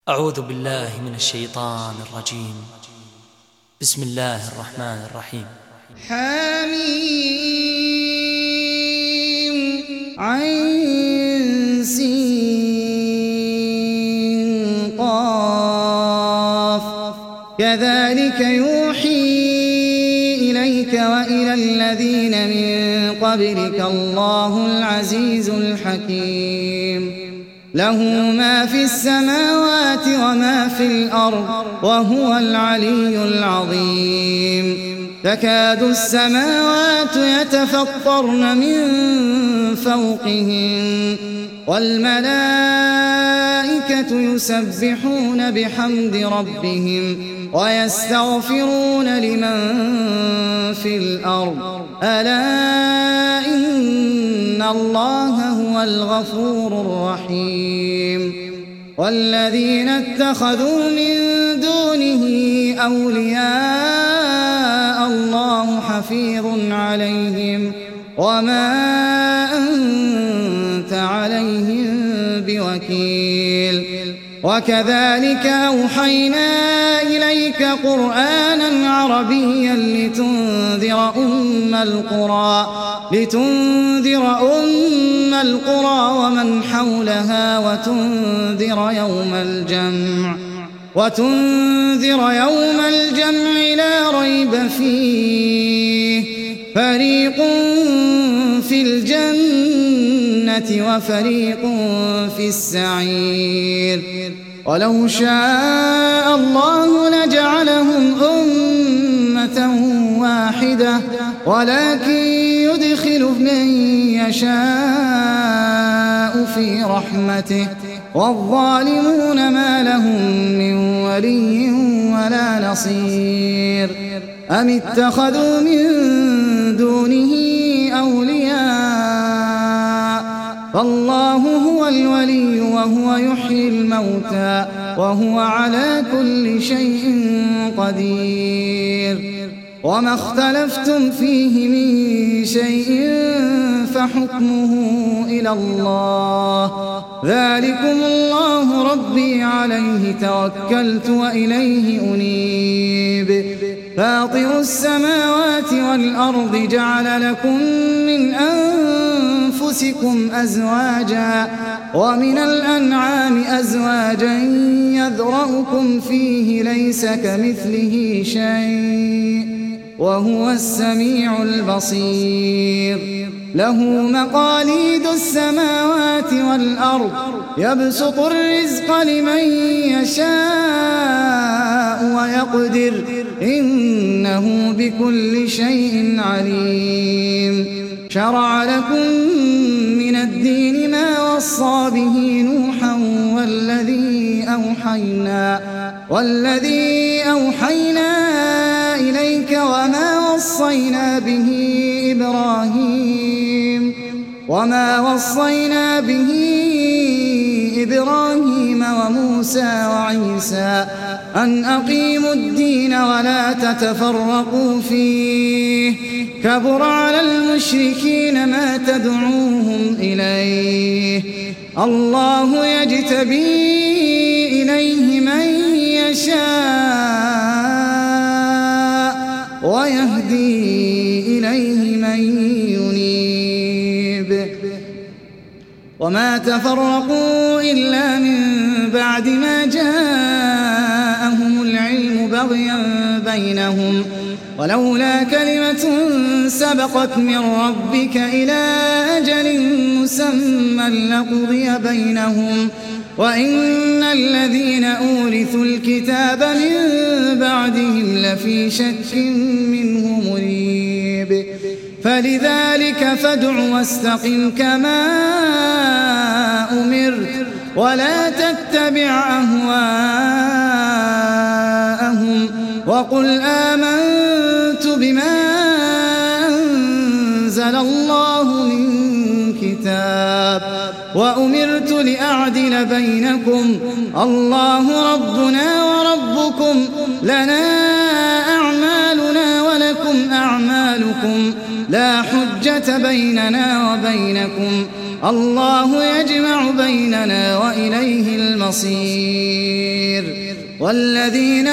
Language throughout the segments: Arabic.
أعوذ بالله من الشيطان الرجيم. بسم الله الرحمن الرحيم. حميم عين سين قاف كذلك يوحي إليك وإلى الذين من قبلك الله العزيز الحكيم له ما في السماوات وما في الأرض وهو العلي العظيم تكاد السماوات يتفطرن من فوقهن والملائكة يسبحون بحمد ربهم ويستغفرون لمن في الأرض ألا إن الله هو الغفور الرحيم والذين اتخذوا من دونه أولياء الله حفيظ عليهم وما أنت عليهم بوكيل وكذلك أوحينا إليك قرآنا عربيا لتنذر أم القرى ومن حولها وتنذر يوم الجمع لا ريب فيه فريق في الجنة وفريق في السعير ولو شاء الله لجعلهم أمة واحدة ولكن يدخل من يشاء في رحمته والظالمون ما لهم من ولي ولا نصير أم اتخذوا من دونه أولياء فالله هو الولي وهو يحيي الموتى وهو على كل شيء قدير وما اختلفتم فيه من شيء فحكمه إلى الله ذلكم الله ربي عليه توكلت وإليه أنيب فاطر السماوات والأرض جعل لكم من أنفسكم أزواجا ومن الأنعام أزواجا يذرأكم فيه ليس كمثله شيء وهو السميع البصير له مقاليد السماوات والأرض يبسط الرزق لمن يشاء ويقدر إنه بكل شيء عليم شرع لكم من الدين ما وصى به نوحا والذي أوحينا إليك وما وصينا به إبراهيم وموسى وعيسى أن أقيموا الدين ولا تتفرقوا فيه كبر على المشركين ما تدعوهم إليه الله يجتبي إليه من يشاء ويهدي إليه من ينيب وما تفرقوا إلا من بعد ما جاءهم العلم بغيا بينهم ولولا كلمة سبقت من ربك إلى أجل مسمى لقضي بينهم وإن الذين أورثوا الكتاب من بعدهم لفي شك منه مريب فلذلك فادع واستقم كما أمرت ولا تتبع أهواءهم وقل آمنت بما أنزل الله من كتاب وأمرت لأعدل بينكم الله ربنا وربكم لنا أعمالنا ولكم أعمالكم لا حجة بيننا وبينكم الله يجمع بيننا وإليه المصير. والذين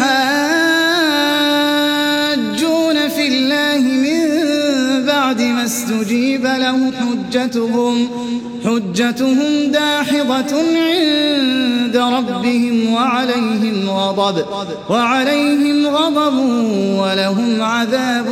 يحاجون في الله من بعد ما استجيب له حجتهم داحضة عند ربهم وعليهم غضب ولهم عذاب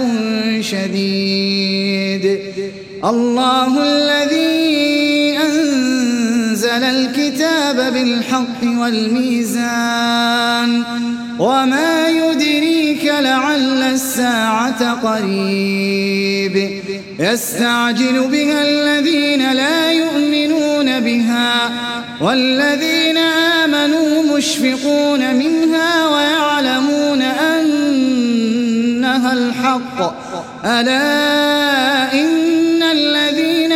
شديد. الله الذي أنزل الكتاب بالحق والميزان وما يدريك لعل الساعة قريب. يستعجل بها الذين لا يؤمنون بها والذين آمنوا مشفقون منها ويعلمون أنها الحق. ألا إن الذين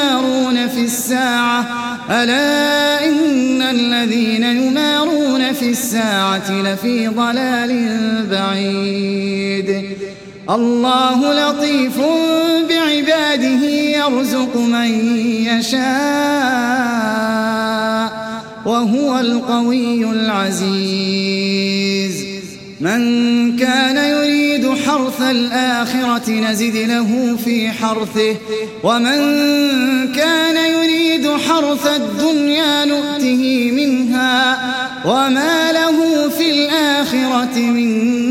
يمارون في الساعة لفي ضلال بعيد. الله لطيف بعباده يرزق من يشاء وهو القوي العزيز. من كان يريد حرث الآخرة نزد له في حرثه ومن كان يريد حرث الدنيا نؤته منها وما له في الآخرة من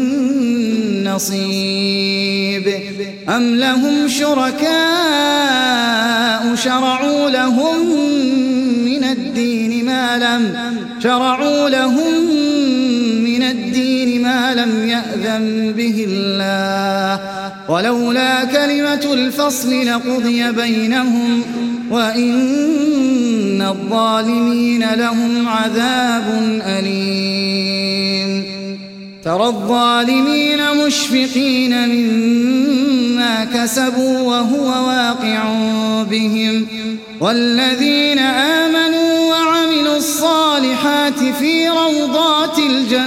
نصيب. أم لهم شركاء شرعوا لهم من الدين ما لم يأذن به الله ولولا كلمة الفصل لقضي بينهم وإن الظالمين لهم عذاب أليم. ترى الظالمين مشفقين مما كسبوا وهو واقع بهم والذين آمنوا وعملوا الصالحات في روضات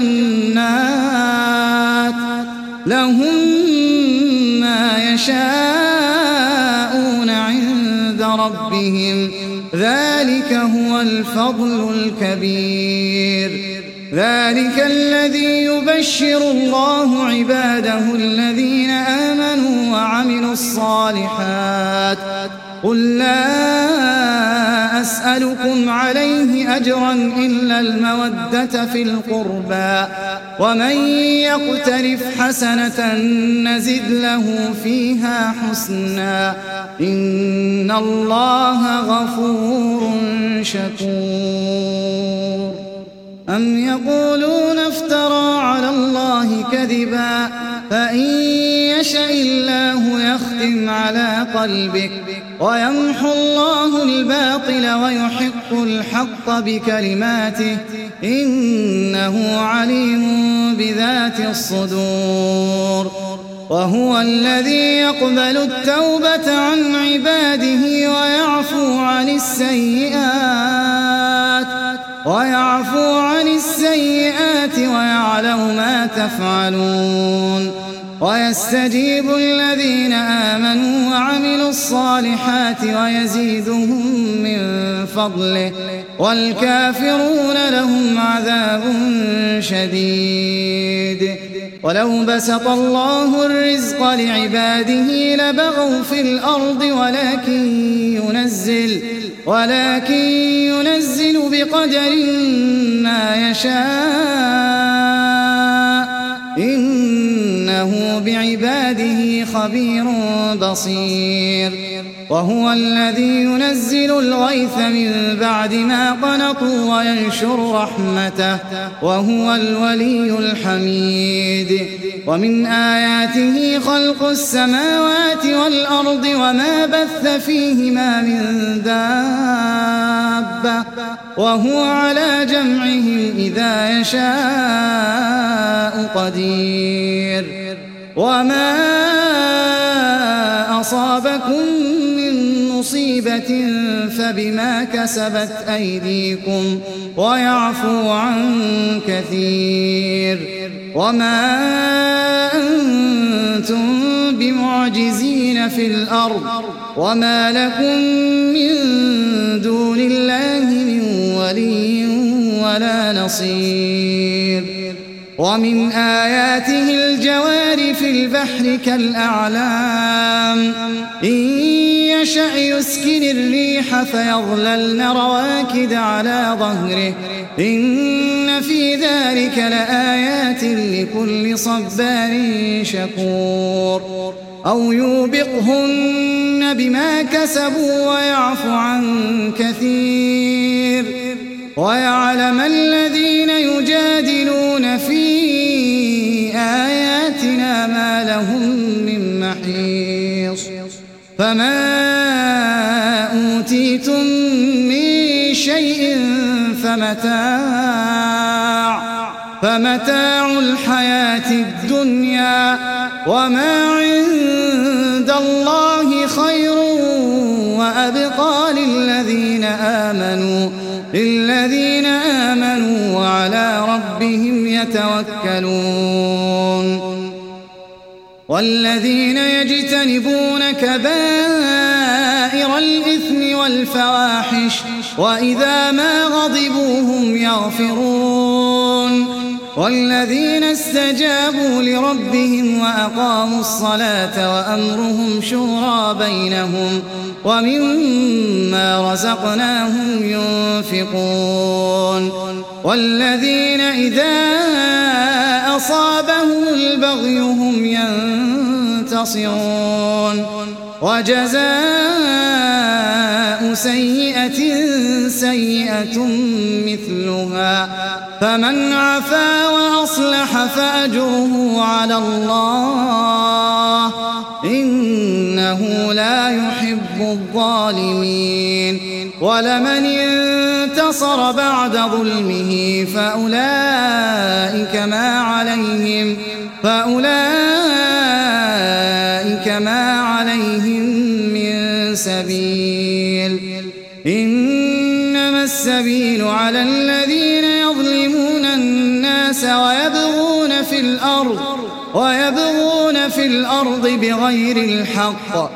الجنات لهم ما يشاءون عند ربهم ذلك هو الفضل الكبير. ذلك الذي يبشر الله عباده الذين آمنوا وعملوا الصالحات. قل لا أسألكم عليه أجرا إلا المودة في القربى ومن يقترف حسنة نزد له فيها حسنا إن الله غفور شكور. أم يقولون افترى على الله كذبا فإن يشأ الله يختم على قلبك ويمحو الله الباطل ويحق الحق بكلماته إنه عليم بذات الصدور. وهو الذي يقبل التوبة عن عباده ويعفو عن السيئات ويعلم ما تفعلون. ويستجيب الذين آمنوا وعملوا الصالحات ويزيدهم من فضله والكافرون لهم عذاب شديد. ولو بسط الله الرزق لعباده لبغوا في الأرض ولكن ينزل بقدر ما يشاء إنه بعباده خبير بصير. وهو الذي ينزل الغيث من بعد ما قنطوا وينشر رحمته وهو الولي الحميد. ومن آياته خلق السماوات والأرض وما بث فيهما من دابة وهو على جمعهم إذا يشاء قدير. وما أصابكم من مصيبة فبما كسبت أيديكم ويعفو عن كثير. وما أنتم بمعجزين في الأرض وما لكم من دون الله من ولي ولا نصير. ومن آياته الجوار في البحر كالأعلام إن يشأ يسكن الريح فيظللن رواكد على ظهره إن في ذلك لآيات لكل صبار شكور. أو يوبقهن بما كسبوا ويعفو عن كثير ويعلم الذين يجادلون في آياتنا ما لهم من محيص. فما أوتيتم من شيء فمتاع الحياة الدنيا وما عند الله خير وأبقى للذين آمنوا وعلى ربهم يتوكلون. والذين يجتنبون كبائر الإثم والفواحش وإذا ما غضبوا هم يغفرون. والذين استجابوا لربهم وأقاموا الصلاة وأمرهم شورى بينهم ومما رزقناهم ينفقون. والذين إذا أصابهم البغي هم ينتصرون. وجزاء سيئة سيئة مثلها فمن عفا وأصلح فأجره على الله إنه لا يحب الظالمين. ولمن انتصر بعد ظلمه فأولئك ما عليهم من سبيل. إنما السبيل على الذين يظلمون الناس ويبغون في الأرض بغير الحق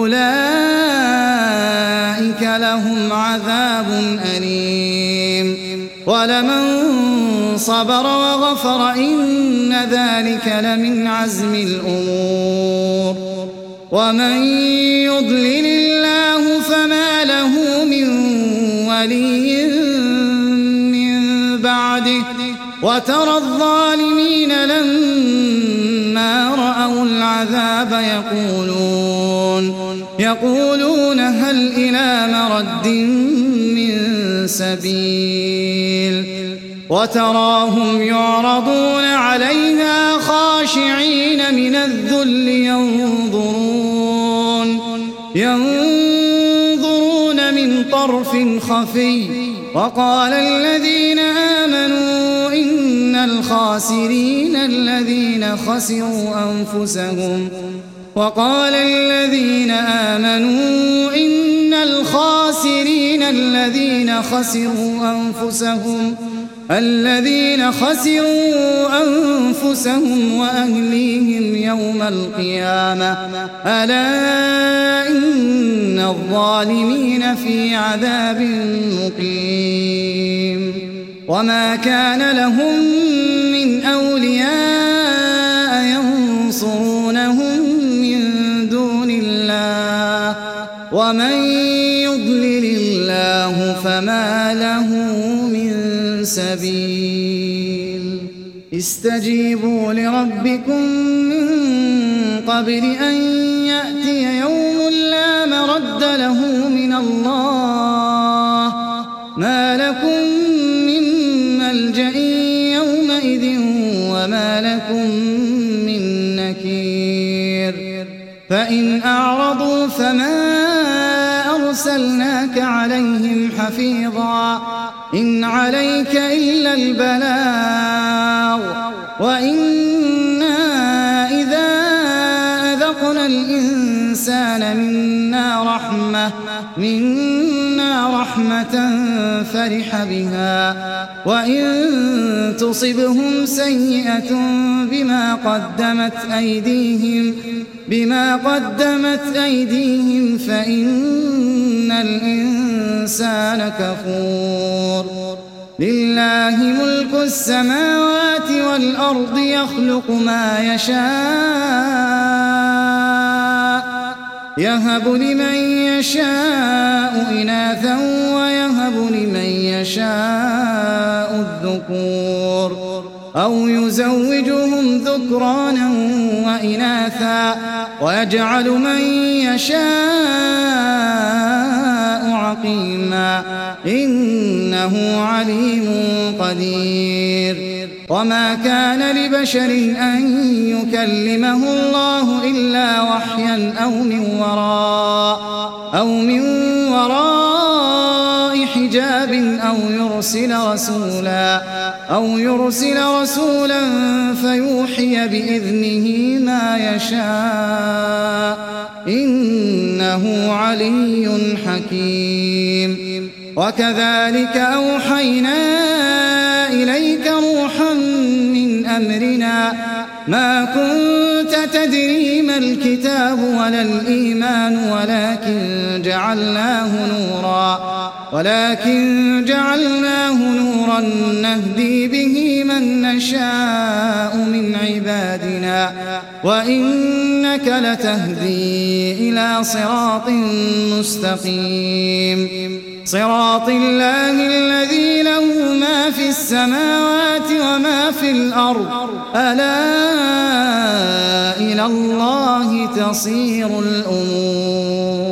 أولئك لهم عذاب أليم. ولمن صبر وغفر إن ذلك لمن عزم الأمور. ومن يضلل الله فما له من ولي من بعده. وترى الظالمين لما رأوا العذاب يقولون هل إلى مرد من سبيل. وتراهم يعرضون عليها خاشعين من الذل ينظرون من طرف خفي. وقال الذين آمنوا إن الخاسرين الذين خسروا أنفسهم وأهليهم يوم القيامة ألا إن الظالمين في عذاب مقيم. وما كان لهم من أولياء ينصرونهم من دون الله ومن يضلل الله فما له من سبيل. استجيبوا لربكم من قبل أن يأتي يوم لا مرد له من الله ما لكم من ملجأ يومئذ وما لكم من نكير. فإن أعرضوا فما أرسلناك عليهم حفيظا إن عليك إلا البلاغ وإنا إذا أذقنا الإنسان منا رحمة فرح بها وإن تصبهم سيئة بما قدمت أيديهم فإن الإنسان كفور لله ملك السماوات والأرض يخلق ما يشاء يهب لمن يشاء إناثا ويهب لمن يشاء الذكور أو يزوجهم ذكرانا وإناثا ويجعل من يشاء عقيما إنه عليم قدير وما كان لبشر أن يكلمه الله إلا وحيا أو من وراء حجاب أو يرسل رسولا فيوحي بإذنه ما يشاء إنه علي حكيم وكذلك أوحينا إليك روحا من أمرنا ما كنت تدري ما الكتاب ولا الإيمان ولكن جعلناه نورا نهدي به من نشاء من عبادنا وإنك لتهدي إلى صراط مستقيم صراط الله الذي له ما في السماوات وما في الأرض ألا إلى الله تصير الأمور.